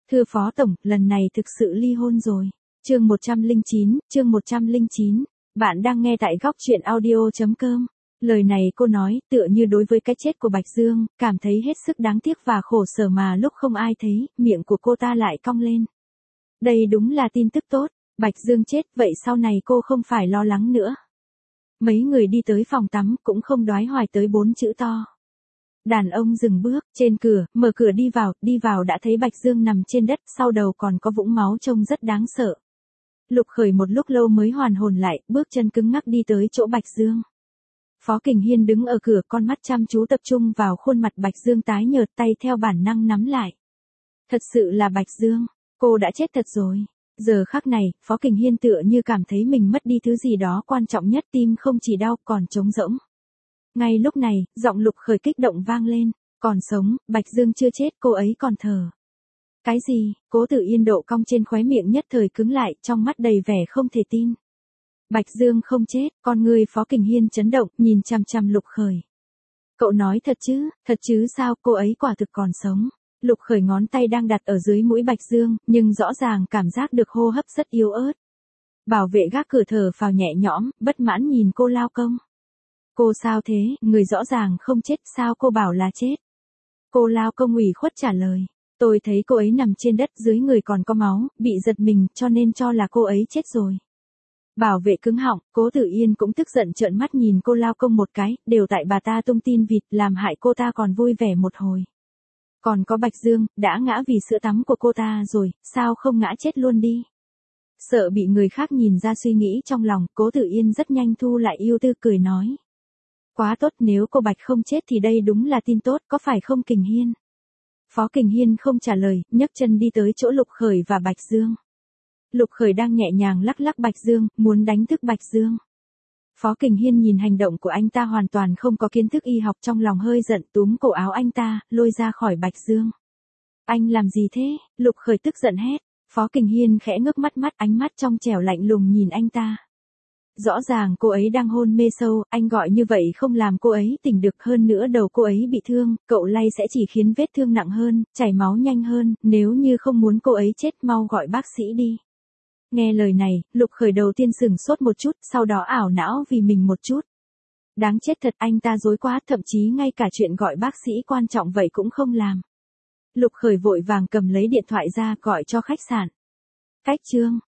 Thưa Phó Tổng, lần này thực sự ly hôn rồi. Chương 109, bạn đang nghe tại góc truyện audio.com. Lời này cô nói tựa như đối với cái chết của Bạch Dương, cảm thấy hết sức đáng tiếc và khổ sở mà lúc không ai thấy, miệng của cô ta lại cong lên. Đây đúng là tin tức tốt, Bạch Dương chết vậy sau này cô không phải lo lắng nữa. Mấy người đi tới phòng tắm cũng không đoái hoài tới 4 chữ to. Đàn ông dừng bước, trên cửa, mở cửa đi vào đã thấy Bạch Dương nằm trên đất, sau đầu còn có vũng máu trông rất đáng sợ. Lục Khởi một lúc lâu mới hoàn hồn lại, bước chân cứng ngắc đi tới chỗ Bạch Dương. Phó Kình Hiên đứng ở cửa, con mắt chăm chú tập trung vào khuôn mặt Bạch Dương tái nhợt, tay theo bản năng nắm lại. Thật sự là Bạch Dương, cô đã chết thật rồi. Giờ khắc này, Phó Kình Hiên tựa như cảm thấy mình mất đi thứ gì đó quan trọng nhất, tim không chỉ đau còn trống rỗng. Ngay lúc này, giọng Lục Khởi kích động vang lên, còn sống, Bạch Dương chưa chết, cô ấy còn thở. Cái gì? Cố Tử Yên độ cong trên khóe miệng nhất thời cứng lại, trong mắt đầy vẻ không thể tin. Bạch Dương không chết, con người Phó Kình Hiên chấn động, nhìn chằm chằm Lục Khởi. Cậu nói thật chứ sao, cô ấy quả thực còn sống. Lục Khởi ngón tay đang đặt ở dưới mũi Bạch Dương, nhưng rõ ràng cảm giác được hô hấp rất yếu ớt. Bảo vệ gác cửa thở phào nhẹ nhõm, bất mãn nhìn cô lao công. Cô sao thế, người rõ ràng không chết, sao cô bảo là chết? Cô lao công ủy khuất trả lời. Tôi thấy cô ấy nằm trên đất, dưới người còn có máu, bị giật mình, cho nên cho là cô ấy chết rồi. Bảo vệ cứng họng, Cố Tử Yên cũng tức giận trợn mắt nhìn cô lao công một cái, đều tại bà ta tung tin vịt, làm hại cô ta còn vui vẻ một hồi. Còn có Bạch Dương, đã ngã vì sữa tắm của cô ta rồi, sao không ngã chết luôn đi? Sợ bị người khác nhìn ra suy nghĩ trong lòng, Cố Tử Yên rất nhanh thu lại ưu tư cười nói. Quá tốt, nếu cô Bạch không chết thì đây đúng là tin tốt, có phải không Kình Hiên? Phó Kình Hiên không trả lời, nhấc chân đi tới chỗ Lục Khởi và Bạch Dương. Lục Khởi đang nhẹ nhàng lắc lắc Bạch Dương, muốn đánh thức Bạch Dương. Phó Kình Hiên nhìn hành động của anh ta hoàn toàn không có kiến thức y học, trong lòng hơi giận, túm cổ áo anh ta, lôi ra khỏi Bạch Dương. Anh làm gì thế? Lục Khởi tức giận hét. Phó Kình Hiên khẽ ngước mắt, ánh mắt trong trẻo lạnh lùng nhìn anh ta. Rõ ràng cô ấy đang hôn mê sâu, anh gọi như vậy không làm cô ấy tỉnh được, hơn nữa đầu cô ấy bị thương, cậu lay sẽ chỉ khiến vết thương nặng hơn, chảy máu nhanh hơn, nếu như không muốn cô ấy chết mau gọi bác sĩ đi. Nghe lời này, Lục Khởi đầu tiên sửng sốt một chút, sau đó ảo não vì mình một chút. Đáng chết thật, anh ta dối quá, thậm chí ngay cả chuyện gọi bác sĩ quan trọng vậy cũng không làm. Lục Khởi vội vàng cầm lấy điện thoại ra gọi cho khách sạn. Cách Trương,